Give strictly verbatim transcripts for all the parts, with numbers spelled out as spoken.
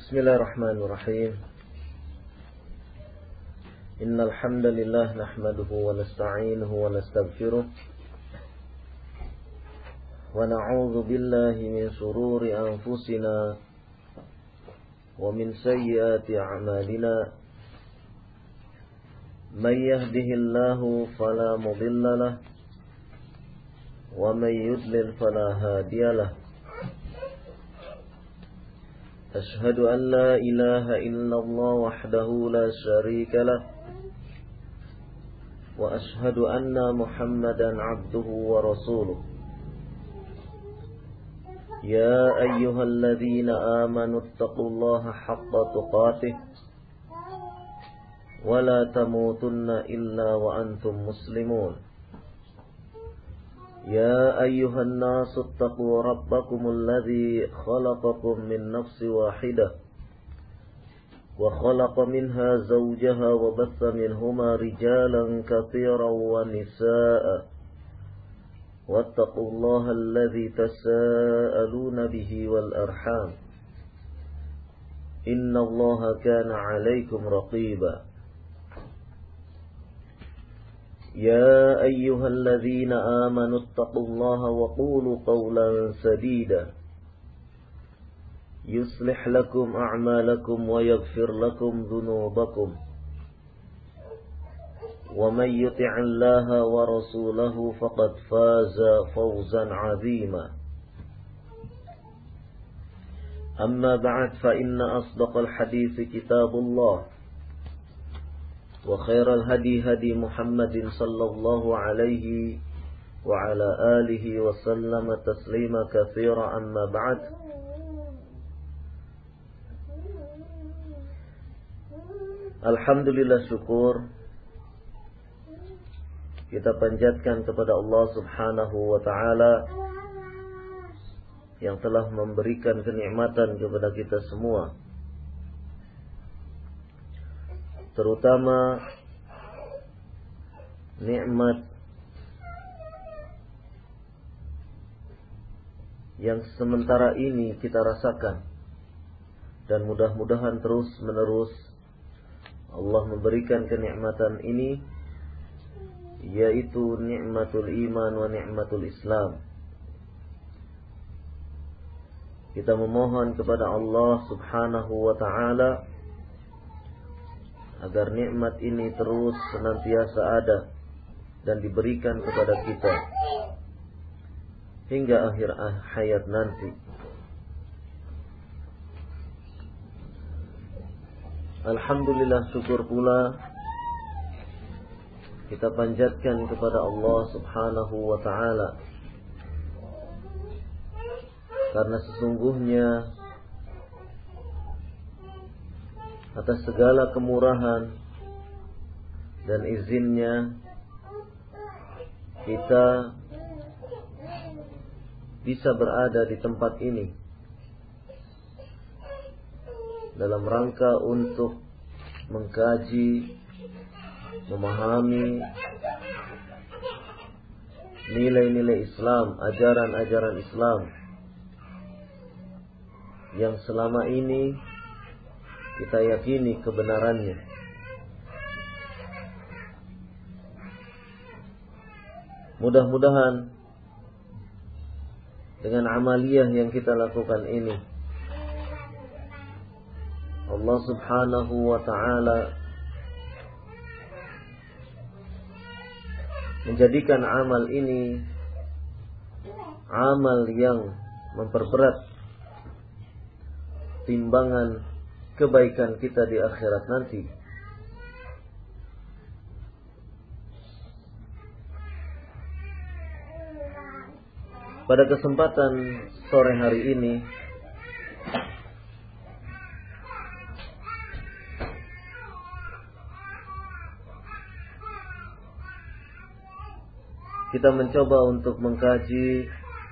Bismillahirrahmanirrahim. Innal hamdalillah nahmaduhu wa nasta'inuhu wa nastaghfiruh wa na'udzu billahi min shururi anfusina wa min sayyiati a'malina. May yahdihillahu fala mudilla lahu wa may yudlil fala hadiya lahu. أشهد أن لا إله إلا الله وحده لا شريك له وأشهد أن محمدا عبده ورسوله يا أيها الذين آمنوا اتقوا الله حق تقاته ولا تموتن إلا وأنتم مسلمون يا أيها الناس اتقوا ربكم الذي خلقكم من نفس واحدة وخلق منها زوجها وبث منهما رجالا كثيرا ونساء واتقوا الله الذي تساءلون به والأرحام إن الله كان عليكم رقيبا يا أيها الذين آمنوا اتقوا الله وقولوا قولا سديدا يصلح لكم أعمالكم ويغفر لكم ذنوبكم ومن يطع الله ورسوله فقد فاز فوزا عظيما أما بعد فإن أصدق الحديث كتاب الله وخير الهدي هدي محمد صلى الله عليه وعلى آله وسلم تسليما كثيرا أما بعد. Alhamdulillah, syukur kita panjatkan kepada Allah subhanahu wa ta'ala yang telah memberikan kenikmatan kepada kita semua, terutama nikmat yang sementara ini kita rasakan, dan mudah-mudahan terus menerus Allah memberikan kenikmatan ini, yaitu nikmatul iman wa nikmatul Islam. Kita memohon kepada Allah subhanahu wa ta'ala agar nikmat ini terus senantiasa ada dan diberikan kepada kita hingga akhir hayat nanti. Alhamdulillah, syukur pula kita panjatkan kepada Allah subhanahu wa ta'ala, karena sesungguhnya atas segala kemurahan dan izinnya kita bisa berada di tempat ini dalam rangka untuk mengkaji, memahami nilai-nilai Islam, ajaran-ajaran Islam yang selama ini kita yakini kebenarannya. Mudah-mudahan dengan amaliyah yang kita lakukan ini, Allah subhanahu wa ta'ala menjadikan amal ini amal yang memperberat timbangan kebaikan kita di akhirat nanti. Pada kesempatan sore hari ini kita mencoba untuk mengkaji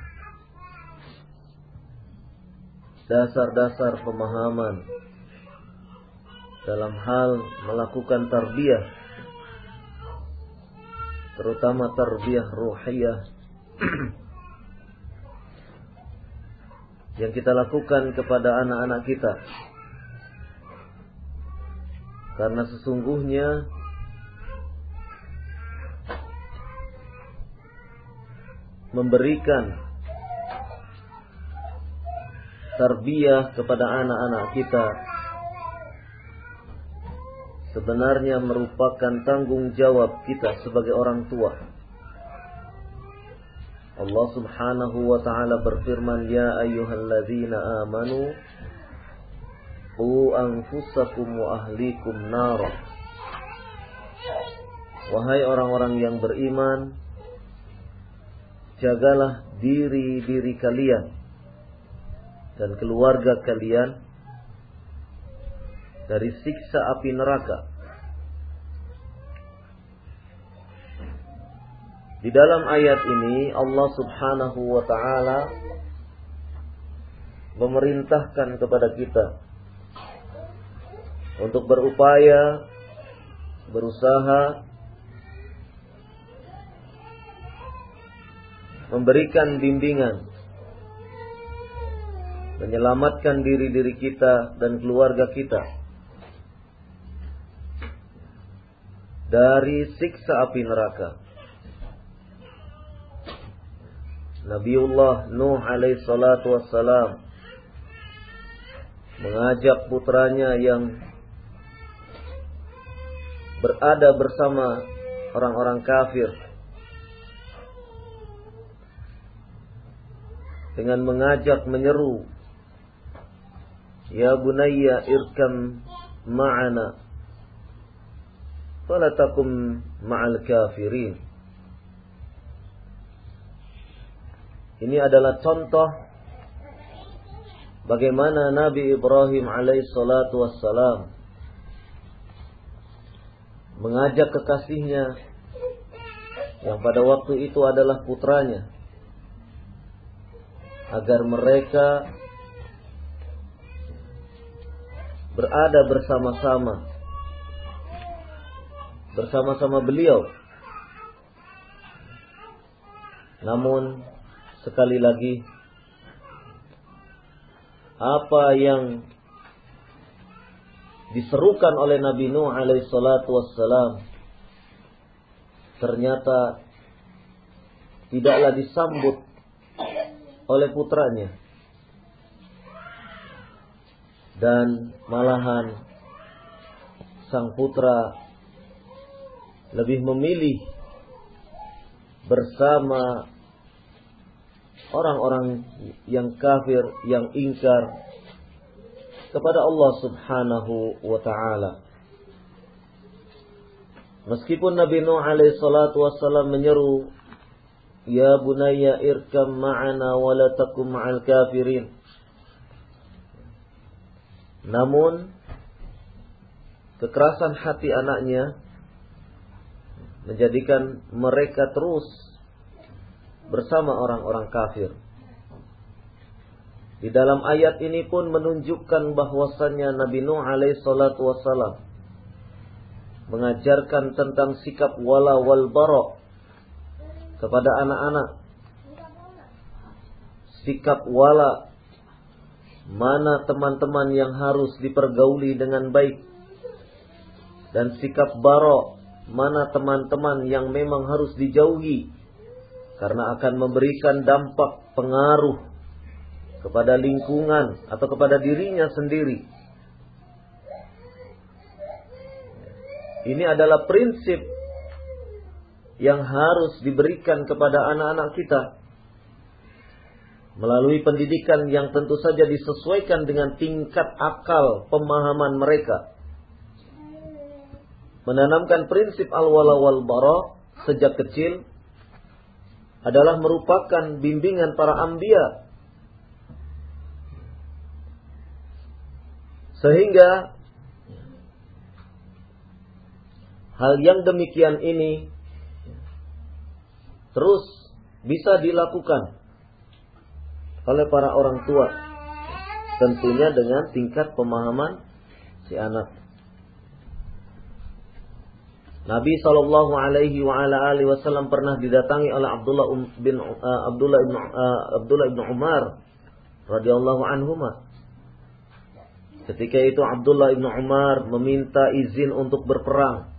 dasar-dasar pemahaman dalam hal melakukan tarbiyah, terutama tarbiyah ruhiyah yang kita lakukan kepada anak-anak kita Karena sesungguhnya memberikan tarbiyah kepada anak-anak kita sebenarnya merupakan tanggung jawab kita sebagai orang tua. Allah Subhanahu wa ta'ala berfirman, ya ayyuhalladzina amanu qu anfusakum wa ahlikum nar. Wahai orang-orang yang beriman, jagalah diri-diri kalian dan keluarga kalian dari siksa api neraka. Di dalam ayat ini Allah Subhanahu wa ta'ala memerintahkan kepada kita untuk berupaya, berusaha memberikan bimbingan, menyelamatkan diri-diri kita dan keluarga kita dari siksa api neraka. Nabiullah Nuh alaihi salatu wassalam mengajak putranya yang berada bersama orang-orang kafir dengan mengajak, menyeru, ya bunayya irkam ma'ana fala takum ma'al kafirin. Ini adalah contoh bagaimana Nabi Ibrahim alaihi salatu wassalam mengajak kekasihnya yang pada waktu itu adalah putranya agar mereka berada bersama-sama bersama-sama beliau. Namun sekali lagi, apa yang diserukan oleh Nabi Nuh alaihi salatu wassalam ternyata tidaklah disambut oleh putranya, dan malahan sang putra lebih memilih bersama orang-orang yang kafir, yang ingkar kepada Allah Subhanahu wa ta'ala. Meskipun Nabi Nuh alaihi salatu wassalam menyeru, ya bunayya irkam ma'ana wa la takum ma'al kafirin, namun kekerasan hati anaknya menjadikan mereka terus bersama orang-orang kafir. Di dalam ayat ini pun menunjukkan bahwasannya Nabi Nuh alaihi salatu wassalam mengajarkan tentang sikap wala wal bara kepada anak-anak. Sikap wala, mana teman-teman yang harus dipergauli dengan baik, dan sikap bara, mana teman-teman yang memang harus dijauhi karena akan memberikan dampak pengaruh kepada lingkungan atau kepada dirinya sendiri. Ini adalah prinsip yang harus diberikan kepada anak-anak kita melalui pendidikan yang tentu saja disesuaikan dengan tingkat akal pemahaman mereka. Menanamkan prinsip al-wala wal bara sejak kecil adalah merupakan bimbingan para anbiya, sehingga hal yang demikian ini terus bisa dilakukan oleh para orang tua, tentunya dengan tingkat pemahaman si anak. Nabi sallallahu alaihi wa ala alihi wasallam pernah didatangi oleh Abdullah bin uh, Abdullah bin uh, Abdullah bin Umar radhiyallahu anhuma Ketika itu Abdullah ibn Umar meminta izin untuk berperang.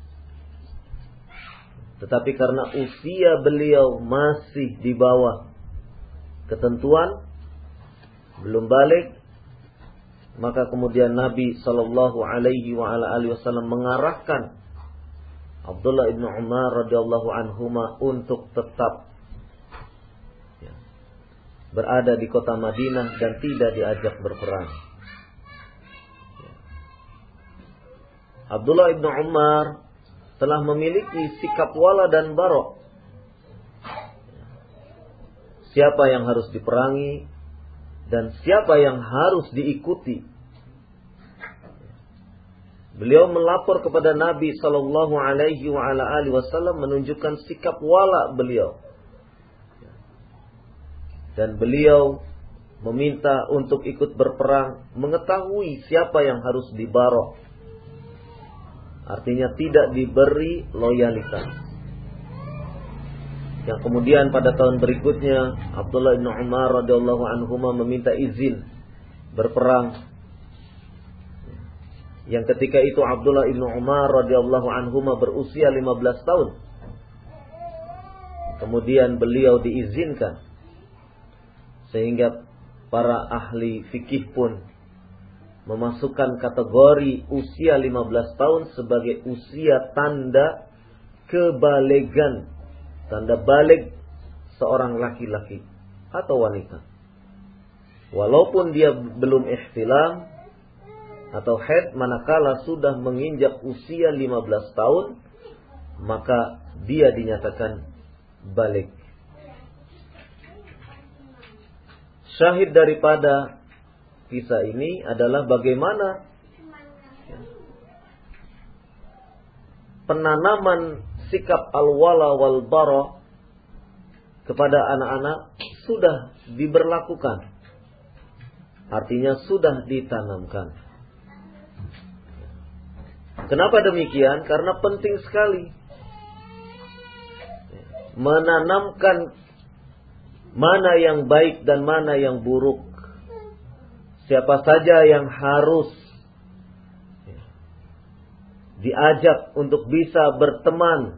Tetapi karena usia beliau masih di bawah ketentuan, belum balik, maka kemudian Nabi Shallallahu Alaihi Wasallam mengarahkan Abdullah ibn Umar radhiyallahu anhuma untuk tetap ya, berada di kota Madinah dan tidak diajak berperang. Abdullah ibn Umar telah memiliki sikap wala dan barok. Siapa yang harus diperangi dan siapa yang harus diikuti. Beliau melapor kepada Nabi Sallallahu Alaihi Wasallam menunjukkan sikap wala beliau. Dan beliau meminta untuk ikut berperang, mengetahui siapa yang harus dibarok. Artinya tidak diberi loyalitas. Yang kemudian pada tahun berikutnya Abdullah bin Umar radhiyallahu anhuma meminta izin berperang. Yang ketika itu Abdullah bin Umar radhiyallahu anhuma berusia lima belas tahun. Kemudian beliau diizinkan. Sehingga para ahli fikih pun memasukkan kategori usia lima belas tahun sebagai usia tanda kebalegan, tanda balik seorang laki-laki atau wanita. Walaupun dia belum ihtilam atau haid, manakala sudah menginjak usia lima belas tahun, maka dia dinyatakan balik. Syahid daripada kisah ini adalah bagaimana penanaman sikap al-wala wal bara kepada anak-anak sudah diberlakukan. Artinya sudah ditanamkan. Kenapa demikian? Karena penting sekali menanamkan mana yang baik dan mana yang buruk. Siapa saja yang harus diajak untuk bisa berteman,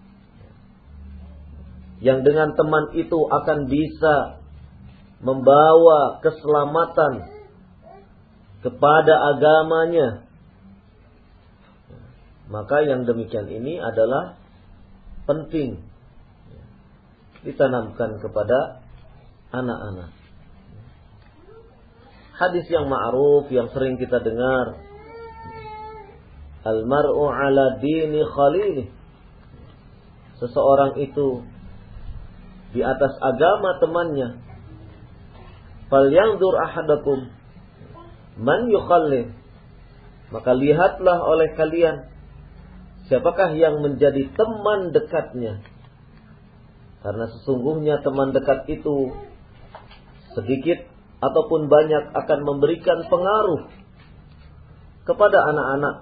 yang dengan teman itu akan bisa membawa keselamatan kepada agamanya, maka yang demikian ini adalah penting ditanamkan kepada anak-anak. Hadis yang ma'ruf yang sering kita dengar, al-mar'u ala dini khalilih. Seseorang itu di atas agama temannya. Falyanzur ahadakum man yukhallil. Maka lihatlah oleh kalian siapakah yang menjadi teman dekatnya. Karena sesungguhnya teman dekat itu sedikit ataupun banyak akan memberikan pengaruh kepada anak-anak.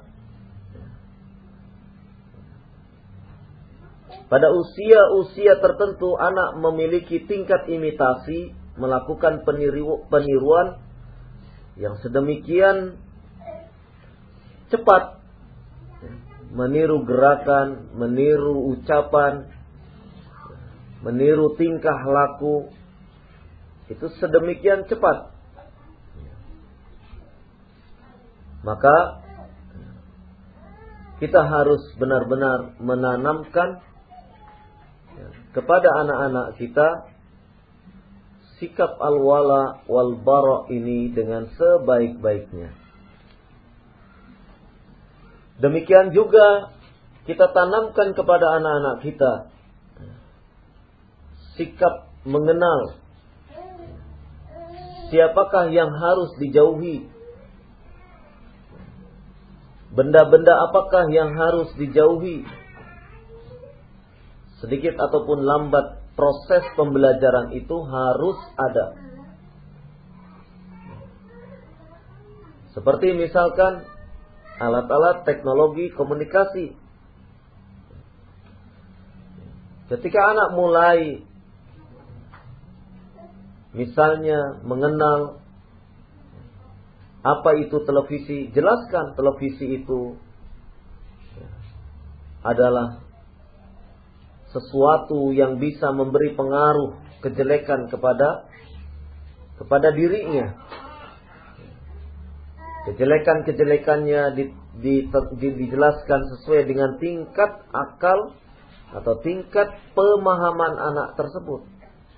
Pada usia-usia tertentu anak memiliki tingkat imitasi, melakukan peniru, peniruan yang sedemikian cepat, meniru gerakan, meniru ucapan, meniru tingkah laku. Itu sedemikian cepat. Maka kita harus benar-benar menanamkan kepada anak-anak kita sikap al-wala wal bara ini dengan sebaik-baiknya. Demikian juga kita tanamkan kepada anak-anak kita sikap mengenal siapakah yang harus dijauhi, benda-benda apakah yang harus dijauhi. Sedikit ataupun lambat proses pembelajaran itu harus ada. Seperti misalkan alat-alat teknologi komunikasi. Ketika anak mulai misalnya mengenal Apa itu televisi? Jelaskan televisi itu adalah sesuatu yang bisa memberi pengaruh kejelekan kepada kepada dirinya. Kejelekan-kejelekannya di, di, di, dijelaskan sesuai dengan tingkat akal atau tingkat pemahaman anak tersebut.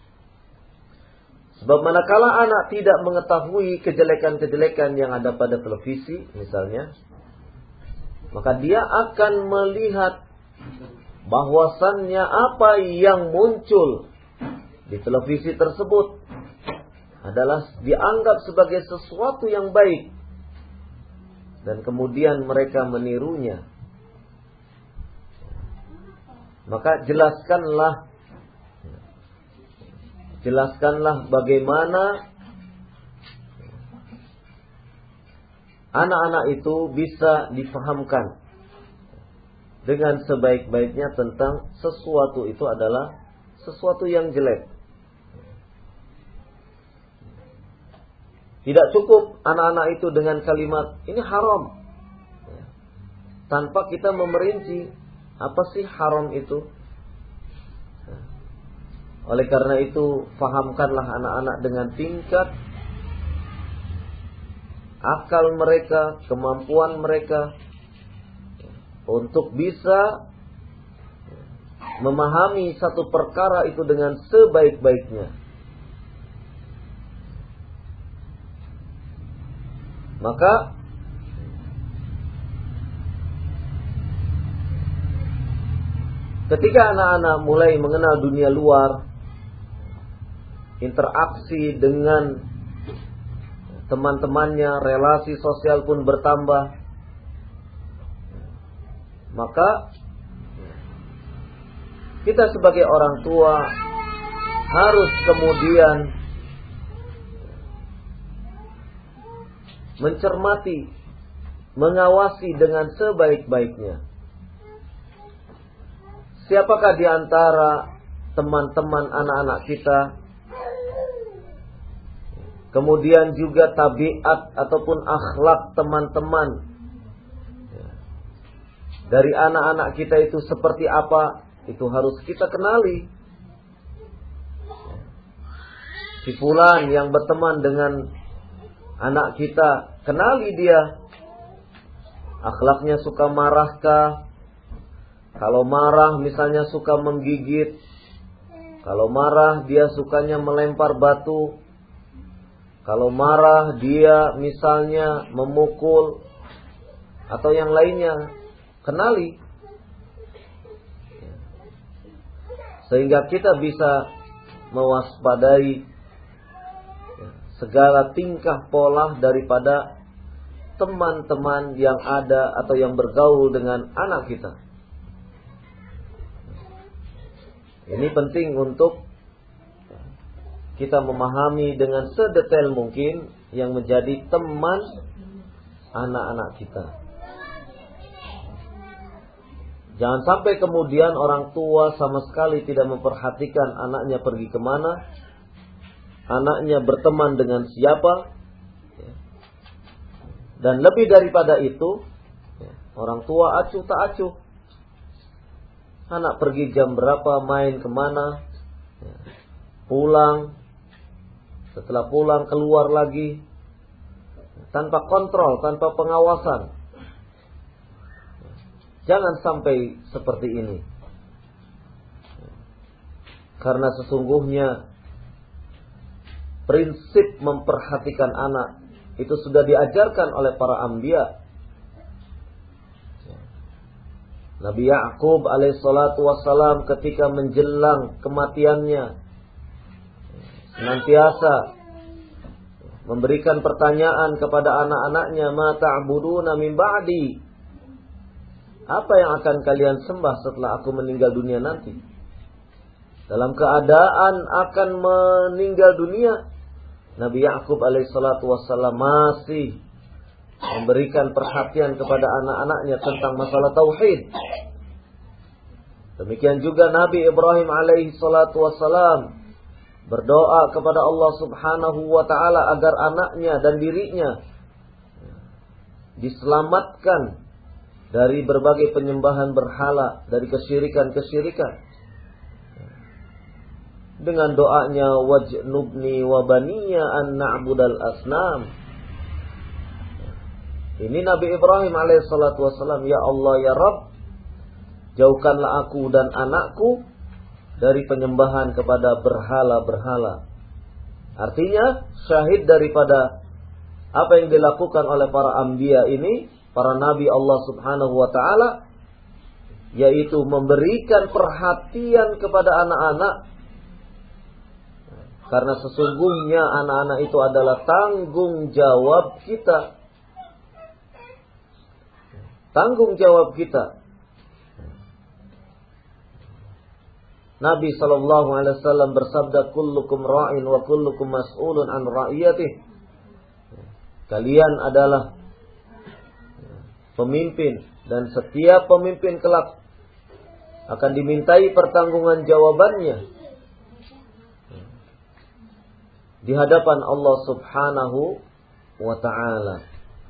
Sebab manakala anak tidak mengetahui kejelekan-kejelekan yang ada pada televisi misalnya, maka dia akan melihat bahwasannya apa yang muncul di televisi tersebut adalah dianggap sebagai sesuatu yang baik, dan kemudian mereka menirunya. Maka jelaskanlah Jelaskanlah bagaimana anak-anak itu bisa difahamkan dengan sebaik-baiknya tentang sesuatu itu adalah sesuatu yang jelek. Tidak cukup anak-anak itu dengan kalimat ini haram, tanpa kita memerinci apa sih haram itu. Oleh karena itu, fahamkanlah anak-anak dengan tingkat akal mereka, kemampuan mereka untuk bisa memahami satu perkara itu dengan sebaik-baiknya. Maka ketika anak-anak mulai mengenal dunia luar, interaksi dengan teman-temannya, relasi sosial pun bertambah, maka kita sebagai orang tua harus kemudian mencermati, mengawasi dengan sebaik-baiknya. Siapakah di antara teman-teman anak-anak kita, kemudian juga tabiat ataupun akhlak teman-teman dari anak-anak kita itu seperti apa, itu harus kita kenali. Si fulan yang berteman dengan anak kita, kenali dia. Akhlaknya suka marahkah? Kalau marah misalnya suka menggigit. Kalau marah dia sukanya melempar batu. Kalau marah dia misalnya memukul atau yang lainnya, kenali. Sehingga kita bisa mewaspadai segala tingkah pola daripada teman-teman yang ada atau yang bergaul dengan anak kita. Ini penting untuk kita memahami dengan sedetail mungkin yang menjadi teman anak-anak kita. Jangan sampai kemudian orang tua sama sekali tidak memperhatikan anaknya pergi kemana, anaknya berteman dengan siapa, dan lebih daripada itu, orang tua acuh tak acuh. Anak pergi jam berapa, main kemana, pulang, setelah pulang keluar lagi, tanpa kontrol, tanpa pengawasan. Jangan sampai seperti ini. Karena sesungguhnya prinsip memperhatikan anak itu sudah diajarkan oleh para anbiya. Nabi Ya'qub alaihissalatu wassalam ketika menjelang kematiannya senantiasa memberikan pertanyaan kepada anak-anaknya, ma ta'buduna min ba'di? Apa yang akan kalian sembah setelah aku meninggal dunia nanti? Dalam keadaan akan meninggal dunia, Nabi Ya'qub alaihissalatu wassalam masih memberikan perhatian kepada anak-anaknya tentang masalah tauhid. Demikian juga Nabi Ibrahim alaihissalatu wassalam berdoa kepada Allah subhanahu wa ta'ala agar anaknya dan dirinya diselamatkan dari berbagai penyembahan berhala, dari kesyirikan-kesyirikan. Dengan doanya wajnubni wa baniya an na'budal asnam. Ini Nabi Ibrahim alaihissalatu wassalam, ya Allah ya Rabb, jauhkanlah aku dan anakku dari penyembahan kepada berhala-berhala. Artinya syahid daripada apa yang dilakukan oleh para anbiya ini, para nabi Allah Subhanahu wa taala, yaitu memberikan perhatian kepada anak-anak. Karena sesungguhnya anak-anak itu adalah tanggung jawab kita. Tanggung jawab kita. Nabi sallallahu alaihi wasallam bersabda, kullukum ra'in wa kullukum mas'ulun an ra'iyatih. Kalian adalah pemimpin dan setiap pemimpin kelak akan dimintai pertanggungan jawabannya di hadapan Allah Subhanahu wa taala.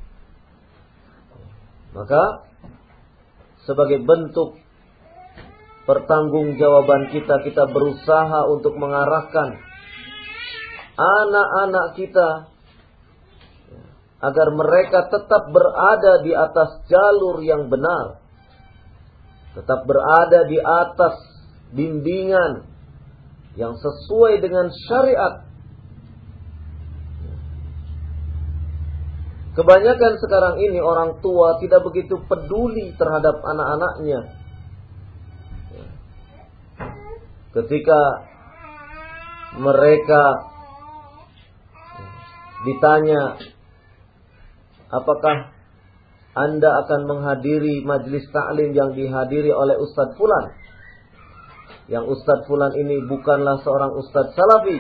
Maka sebagai bentuk pertanggungjawaban kita, kita berusaha untuk mengarahkan anak-anak kita agar mereka tetap berada di atas jalur yang benar, tetap berada di atas bimbingan yang sesuai dengan syariat. Kebanyakan sekarang ini orang tua tidak begitu peduli terhadap anak-anaknya. Ketika mereka ditanya, apakah Anda akan menghadiri majlis ta'lim yang dihadiri oleh Ustadz Fulan? Yang Ustadz Fulan ini bukanlah seorang Ustadz Salafi.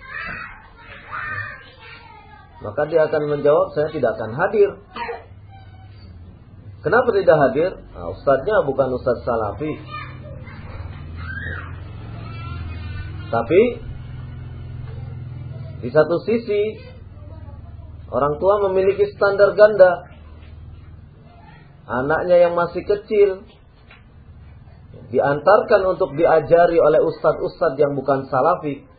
Maka dia akan menjawab, saya tidak akan hadir. Kenapa tidak hadir? Nah, Ustadznya bukan Ustadz Salafi. Tapi di satu sisi orang tua memiliki standar ganda. Anaknya yang masih kecil diantarkan untuk diajari oleh ustadz-ustadz yang bukan salafi.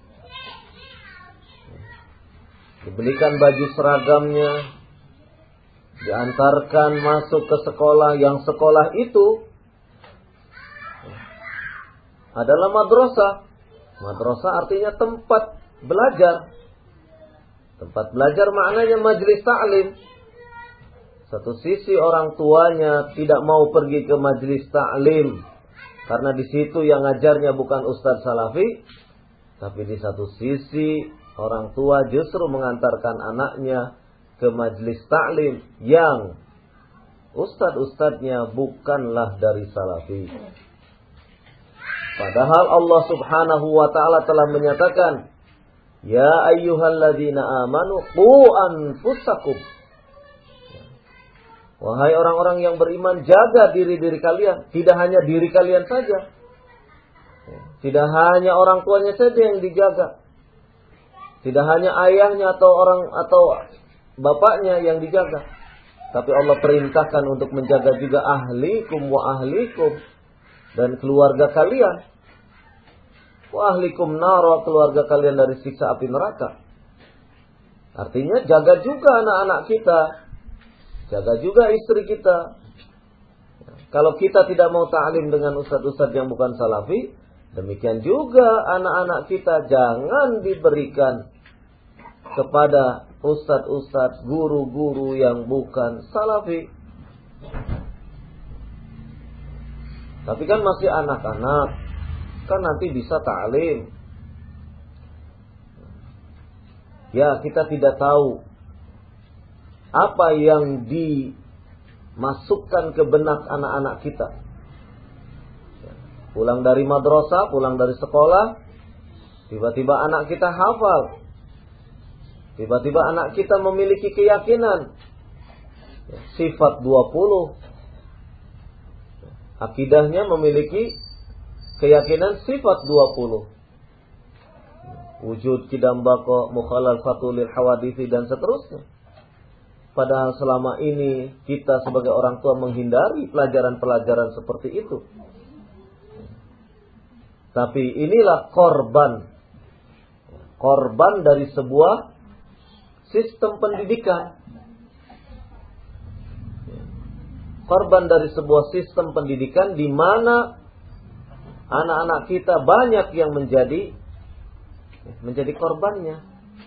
Dibelikan baju seragamnya, diantarkan masuk ke sekolah, yang sekolah itu adalah madrasah. Madrasah artinya tempat belajar. Tempat belajar maknanya majlis ta'lim. Satu sisi orang tuanya tidak mau pergi ke majlis ta'lim karena di situ yang ngajarnya bukan ustadz salafi. Tapi di satu sisi orang tua justru mengantarkan anaknya ke majlis ta'lim yang ustadz-ustadznya bukanlah dari salafi. Padahal Allah Subhanahu wa taala telah menyatakan, ya ayyuhalladzina amanu qu anfusakum. Wahai orang-orang yang beriman, jaga diri-diri kalian. Tidak hanya diri kalian saja. Tidak hanya orang tuanya saja yang dijaga. Tidak hanya ayahnya atau orang atau bapaknya yang dijaga. Tapi Allah perintahkan untuk menjaga juga ahlikum wa ahlikum. Dan keluarga kalian. Wa ahlikum nara, keluarga kalian dari siksa api neraka. Artinya jaga juga anak-anak kita. Jaga juga istri kita. Kalau kita tidak mau ta'lim dengan ustadz-ustadz yang bukan salafi, demikian juga anak-anak kita jangan diberikan kepada ustadz-ustadz, guru-guru yang bukan salafi. Tapi kan masih anak-anak, kan nanti bisa ta'lim. Ya, kita tidak tahu apa yang dimasukkan ke benak anak-anak kita. Pulang dari madrasah, pulang dari sekolah, tiba-tiba anak kita hafal. Tiba-tiba anak kita memiliki keyakinan. Sifat dua puluh. Akidahnya memiliki keyakinan sifat dua puluh. Wujud, kidam, bako, mukhalal, fatulil, hawadithi, dan seterusnya. Padahal selama ini kita sebagai orang tua menghindari pelajaran-pelajaran seperti itu. Tapi inilah korban. Korban dari sebuah sistem pendidikan. Korban dari sebuah sistem pendidikan di mana anak-anak kita banyak yang menjadi menjadi korbannya.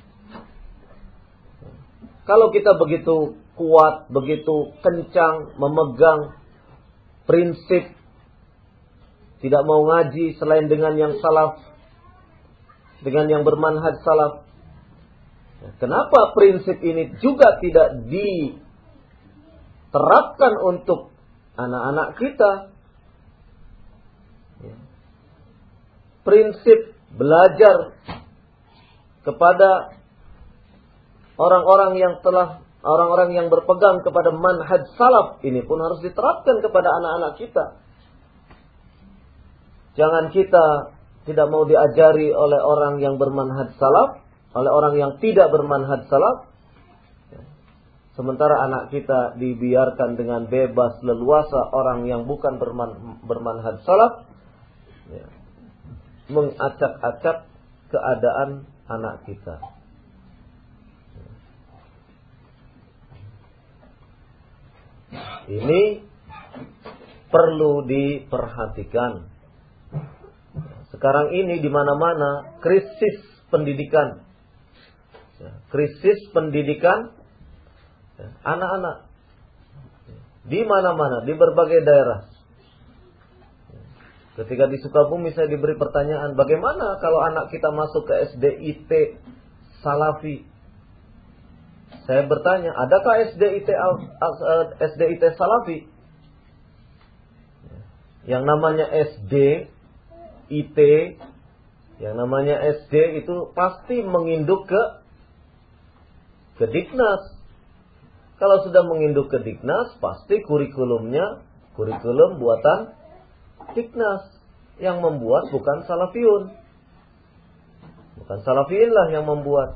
Kalau kita begitu kuat, begitu kencang memegang prinsip tidak mau ngaji selain dengan yang salaf, dengan yang bermanhaj salaf, kenapa prinsip ini juga tidak diterapkan untuk anak-anak kita? Prinsip belajar kepada orang-orang yang telah orang-orang yang berpegang kepada manhaj salaf ini pun harus diterapkan kepada anak-anak kita. Jangan kita tidak mau diajari oleh orang yang bermanhaj salaf, oleh orang yang tidak bermanhaj salaf. Sementara anak kita dibiarkan dengan bebas leluasa orang yang bukan berman, bermanhaj salaf, ya, mengacak-acak keadaan anak kita. Ini perlu diperhatikan. Sekarang ini di mana-mana krisis pendidikan. Krisis pendidikan anak-anak. Di mana-mana, di berbagai daerah. Ketika di Sukabumi saya diberi pertanyaan, bagaimana kalau anak kita masuk ke S D I T Salafi? Saya bertanya, adakah S D I T S D I T Salafi? Yang namanya S D I T, yang namanya S D itu pasti menginduk ke ke Diknas. Kalau sudah menginduk ke Diknas, pasti kurikulumnya kurikulum buatan Diknas. Yang membuat bukan Salafiyun. Bukan Salafiyin lah yang membuat.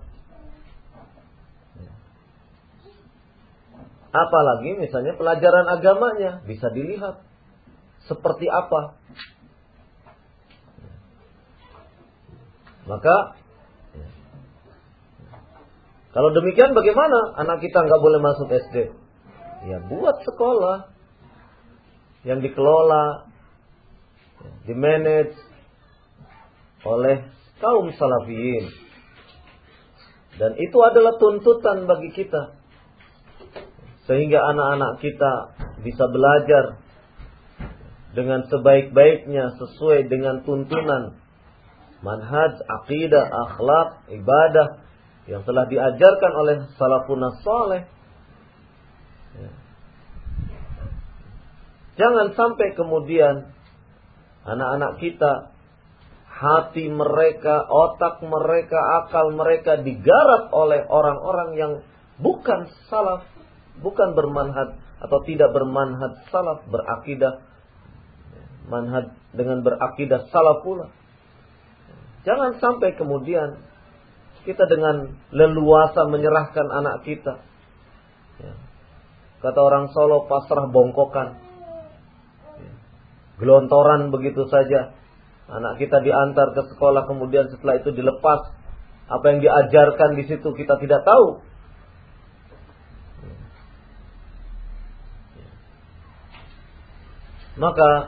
Apalagi misalnya pelajaran agamanya bisa dilihat seperti apa. Maka kalau demikian bagaimana anak kita nggak boleh masuk S D? Ya buat sekolah yang dikelola, dimanage oleh kaum Salafiyin. Dan itu adalah tuntutan bagi kita. Sehingga anak-anak kita bisa belajar dengan sebaik-baiknya sesuai dengan tuntunan manhaj, akidah, akhlak, ibadah yang telah diajarkan oleh salafun saleh. Jangan sampai kemudian anak-anak kita, hati mereka, otak mereka, akal mereka digarap oleh orang-orang yang bukan salaf, bukan bermanhaj atau tidak bermanhaj salaf, berakidah manhaj dengan berakidah salaf pula. Jangan sampai kemudian kita dengan leluasa menyerahkan anak kita. Kata orang Solo, pasrah bongkokan. Gelontoran begitu saja. Anak kita diantar ke sekolah, kemudian setelah itu dilepas. Apa yang diajarkan di situ kita tidak tahu. Maka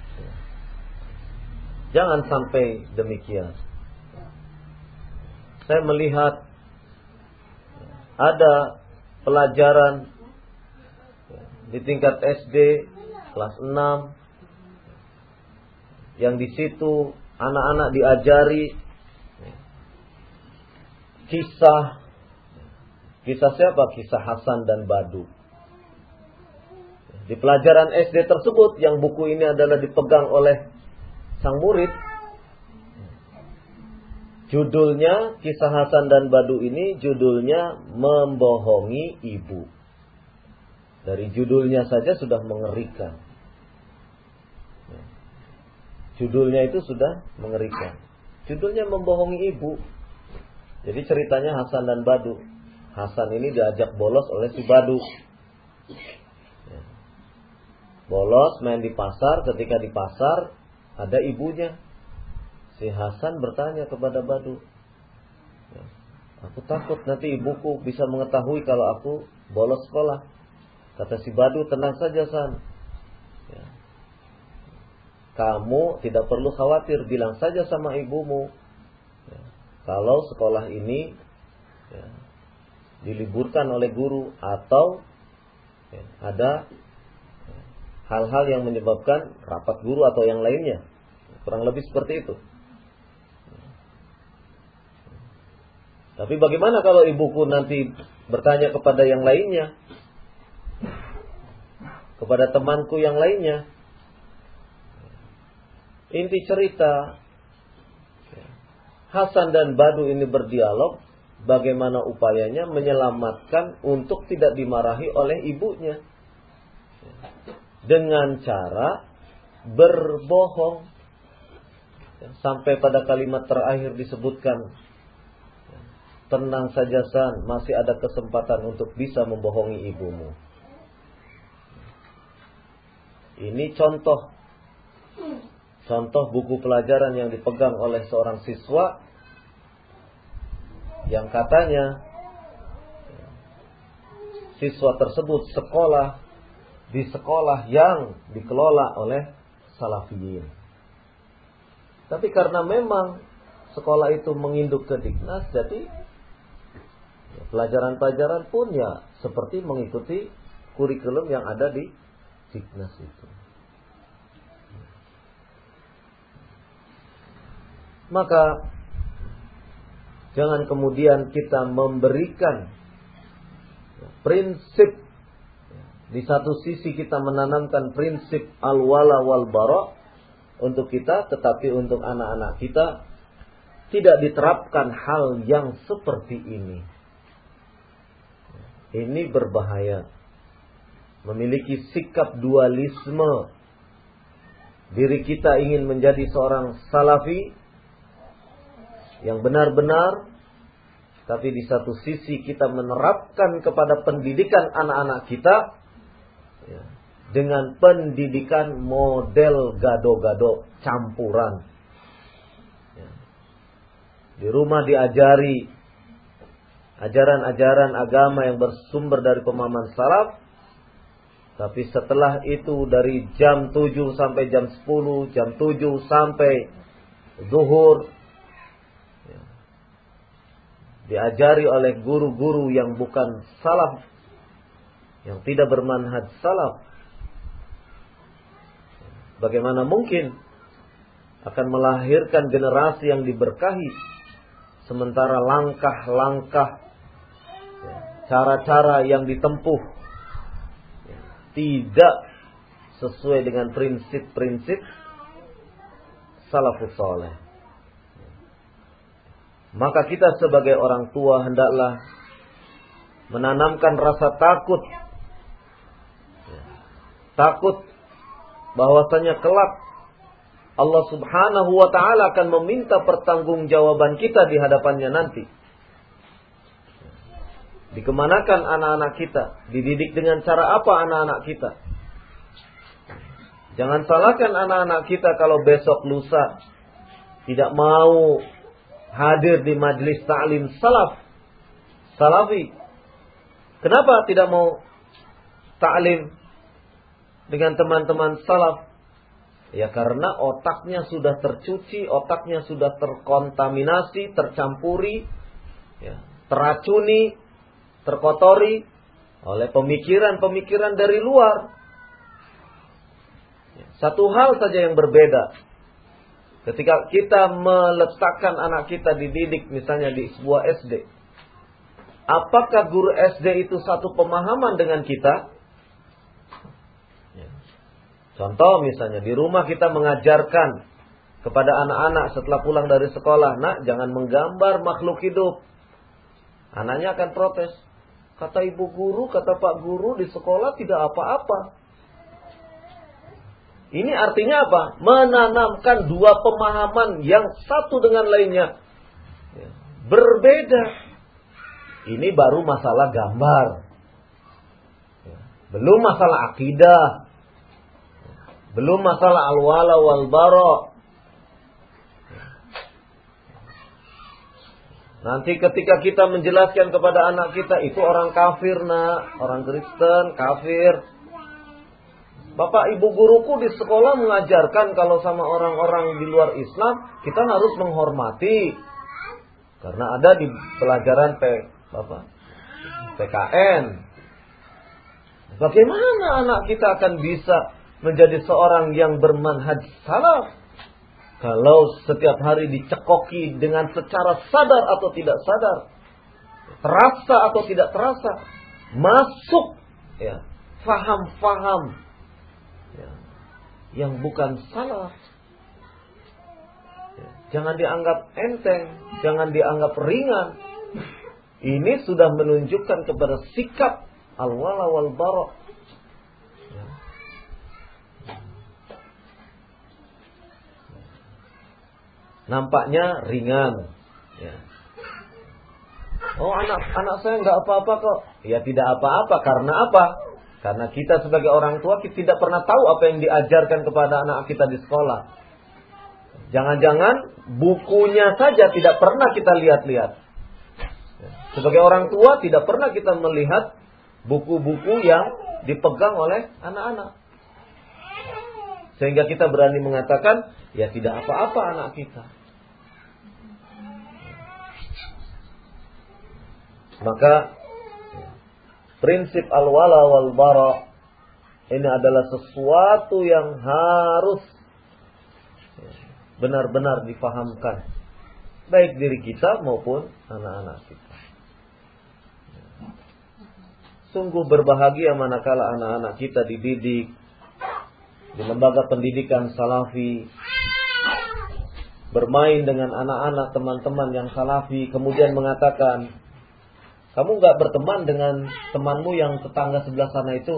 jangan sampai demikian. Saya melihat ada pelajaran di tingkat S D kelas enam yang di situ anak-anak diajari kisah kisah siapa? Kisah Hasan dan Badu. Di pelajaran S D tersebut yang buku ini adalah dipegang oleh sang murid, judulnya Kisah Hasan dan Badu ini judulnya Membohongi Ibu. Dari judulnya saja sudah mengerikan. Judulnya itu sudah mengerikan. Judulnya Membohongi Ibu. Jadi ceritanya Hasan dan Badu. Hasan ini diajak bolos oleh si Badu. Ya. Bolos main di pasar. Ketika di pasar ada ibunya. Si Hasan bertanya kepada Badu, ya, aku takut nanti ibuku bisa mengetahui kalau aku bolos sekolah. Kata si Badu, tenang saja San, ya, kamu tidak perlu khawatir, bilang saja sama ibumu, ya, kalau sekolah ini, ya, diliburkan oleh guru atau, ya, ada, ya, hal-hal yang menyebabkan rapat guru atau yang lainnya. Kurang lebih seperti itu. Tapi bagaimana kalau ibuku nanti bertanya kepada yang lainnya, kepada temanku yang lainnya? Inti cerita, Hasan dan Badu ini berdialog bagaimana upayanya menyelamatkan untuk tidak dimarahi oleh ibunya dengan cara berbohong. Sampai pada kalimat terakhir disebutkan, tenang saja San, masih ada kesempatan untuk bisa membohongi ibumu. Ini contoh Contoh buku pelajaran yang dipegang oleh seorang siswa yang katanya siswa tersebut sekolah di sekolah yang dikelola oleh Salafiyin. Tapi karena memang sekolah itu menginduk ke Diknas, jadi pelajaran-pelajaran pun ya seperti mengikuti kurikulum yang ada di Diknas itu. Maka jangan kemudian kita memberikan prinsip, di satu sisi kita menanamkan prinsip al-wala wal bara untuk kita, tetapi untuk anak-anak kita tidak diterapkan hal yang seperti ini. Ini berbahaya. Memiliki sikap dualisme. Diri kita ingin menjadi seorang salafi yang benar-benar, tapi di satu sisi kita menerapkan kepada pendidikan anak-anak kita ya, dengan pendidikan model gado-gado campuran. Ya. Di rumah diajari ajaran-ajaran agama yang bersumber dari pemahaman salaf, tapi setelah itu dari jam tujuh sampai jam sepuluh, jam tujuh sampai zuhur, diajari oleh guru-guru yang bukan salaf, yang tidak bermanhaj salaf. Bagaimana mungkin akan melahirkan generasi yang diberkahi, sementara langkah-langkah, cara-cara yang ditempuh tidak sesuai dengan prinsip-prinsip salafus saleh. Maka kita sebagai orang tua hendaklah menanamkan rasa takut. Takut bahwasanya kelak Allah Subhanahu wa taala akan meminta pertanggungjawaban kita di hadapannya nanti. Dikemanakan anak-anak kita? Dididik dengan cara apa anak-anak kita? Jangan salahkan anak-anak kita kalau besok lusa tidak mau hadir di majlis ta'lim salaf, salafi. Kenapa tidak mau ta'lim dengan teman-teman salaf? Ya karena otaknya sudah tercuci, otaknya sudah terkontaminasi, tercampuri, ya, teracuni, terkotori oleh pemikiran-pemikiran dari luar. Satu hal saja yang berbeda. Ketika kita meletakkan anak kita dididik misalnya di sebuah S D. Apakah guru S D itu satu pemahaman dengan kita? Contoh misalnya di rumah kita mengajarkan kepada anak-anak setelah pulang dari sekolah, nak jangan menggambar makhluk hidup. Anaknya akan protes. Kata ibu guru, kata pak guru di sekolah tidak apa-apa. Ini artinya apa? Menanamkan dua pemahaman yang satu dengan lainnya berbeda. Ini baru masalah gambar. Belum masalah akidah. Belum masalah al-wala wal bara. Nanti ketika kita menjelaskan kepada anak kita, itu orang kafir nak, orang Kristen, kafir. Bapak ibu guruku di sekolah mengajarkan kalau sama orang-orang di luar Islam, kita harus menghormati. Karena ada di pelajaran P, apa? P K N. Bagaimana anak kita akan bisa menjadi seorang yang bermanhaj salaf kalau setiap hari dicekoki dengan secara sadar atau tidak sadar, terasa atau tidak terasa, masuk ya faham-faham ya, yang bukan salaf. Ya, jangan dianggap enteng, jangan dianggap ringan. Ini sudah menunjukkan kepada sikap al-wala wal bara. Ya. Nampaknya ringan. Ya. Oh anak anak saya nggak apa-apa kok. Ya tidak apa-apa. Karena apa? Karena kita sebagai orang tua kita tidak pernah tahu apa yang diajarkan kepada anak kita di sekolah. Jangan-jangan bukunya saja tidak pernah kita lihat-lihat. Sebagai orang tua tidak pernah kita melihat buku-buku yang dipegang oleh anak-anak. Sehingga kita berani mengatakan, ya tidak apa-apa anak kita. Maka prinsip al-wala wal bara ini adalah sesuatu yang harus benar-benar difahamkan, baik diri kita maupun anak-anak kita. Sungguh berbahagia manakala anak-anak kita dididik di lembaga pendidikan salafi, bermain dengan anak-anak teman-teman yang salafi, kemudian mengatakan, kamu gak berteman dengan temanmu yang tetangga sebelah sana itu?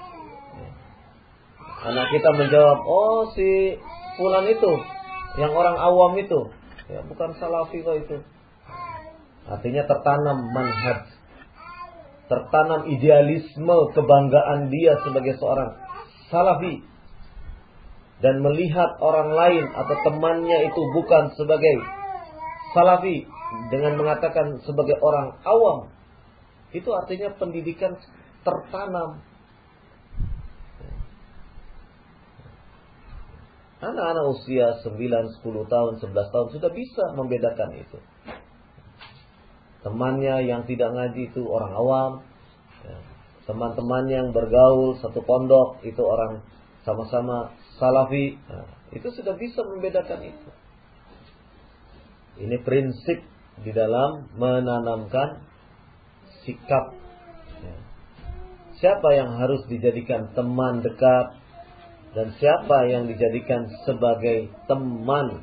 Anak kita menjawab, oh si fulan itu, yang orang awam itu, ya bukan salafi kok itu. Artinya tertanam manhaj, tertanam idealisme kebanggaan dia sebagai seorang salafi, dan melihat orang lain atau temannya itu bukan sebagai salafi dengan mengatakan sebagai orang awam. Itu artinya pendidikan tertanam. Anak-anak usia sembilan, sepuluh tahun, sebelas tahun sudah bisa membedakan itu. Temannya yang tidak ngaji itu orang awam. Teman-teman yang bergaul satu pondok itu orang sama-sama salafi. Nah, itu sudah bisa membedakan itu. Ini prinsip di dalam menanamkan sikap. Siapa yang harus dijadikan teman dekat dan siapa yang dijadikan sebagai teman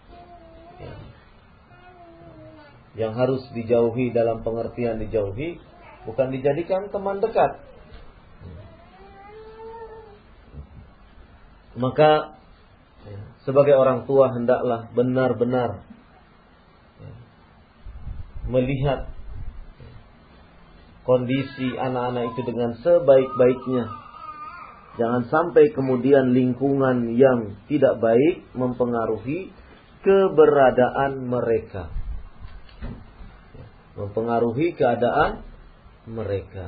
yang harus dijauhi, dalam pengertian dijauhi, bukan dijadikan teman dekat. Maka sebagai orang tua hendaklah benar-benar melihat kondisi anak-anak itu dengan sebaik-baiknya. Jangan sampai kemudian lingkungan yang tidak baik mempengaruhi keberadaan mereka, mempengaruhi keadaan mereka.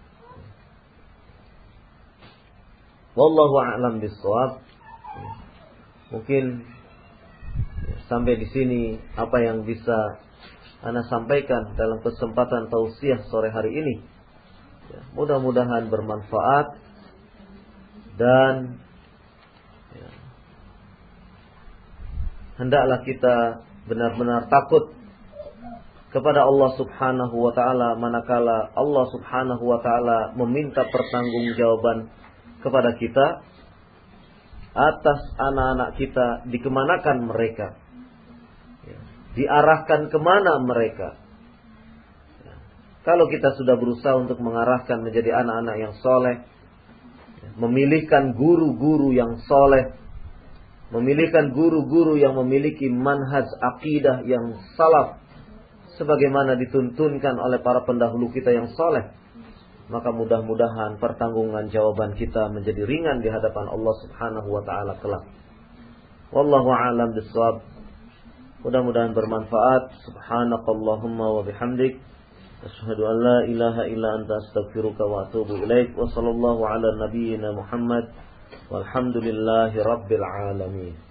Wallahu a'lam bishawab. Mungkin sampai di sini apa yang bisa Ana sampaikan dalam kesempatan tausiah sore hari ini. Ya, mudah-mudahan bermanfaat dan ya, hendaklah kita benar-benar takut kepada Allah Subhanahu wa taala manakala Allah Subhanahu wa taala meminta pertanggungjawaban kepada kita atas anak-anak kita, dikemanakan mereka, diarahkan kemana mereka. Kalau kita sudah berusaha untuk mengarahkan menjadi anak-anak yang soleh, memilihkan guru-guru yang soleh, memilihkan guru-guru yang memiliki manhaj akidah yang salaf, sebagaimana dituntunkan oleh para pendahulu kita yang saleh, maka mudah-mudahan pertanggungan jawaban kita menjadi ringan di hadapan Allah Subhanahu wa taala kelak. Wallahu a'lam bishawab. Mudah-mudahan bermanfaat. Subhanakallahumma wa bihamdik, asyhadu an la ilaha illa anta astaghfiruka wa atubu ilaik. Wa sallallahu ala nabiyyina Muhammad walhamdulillahi rabbil alamin.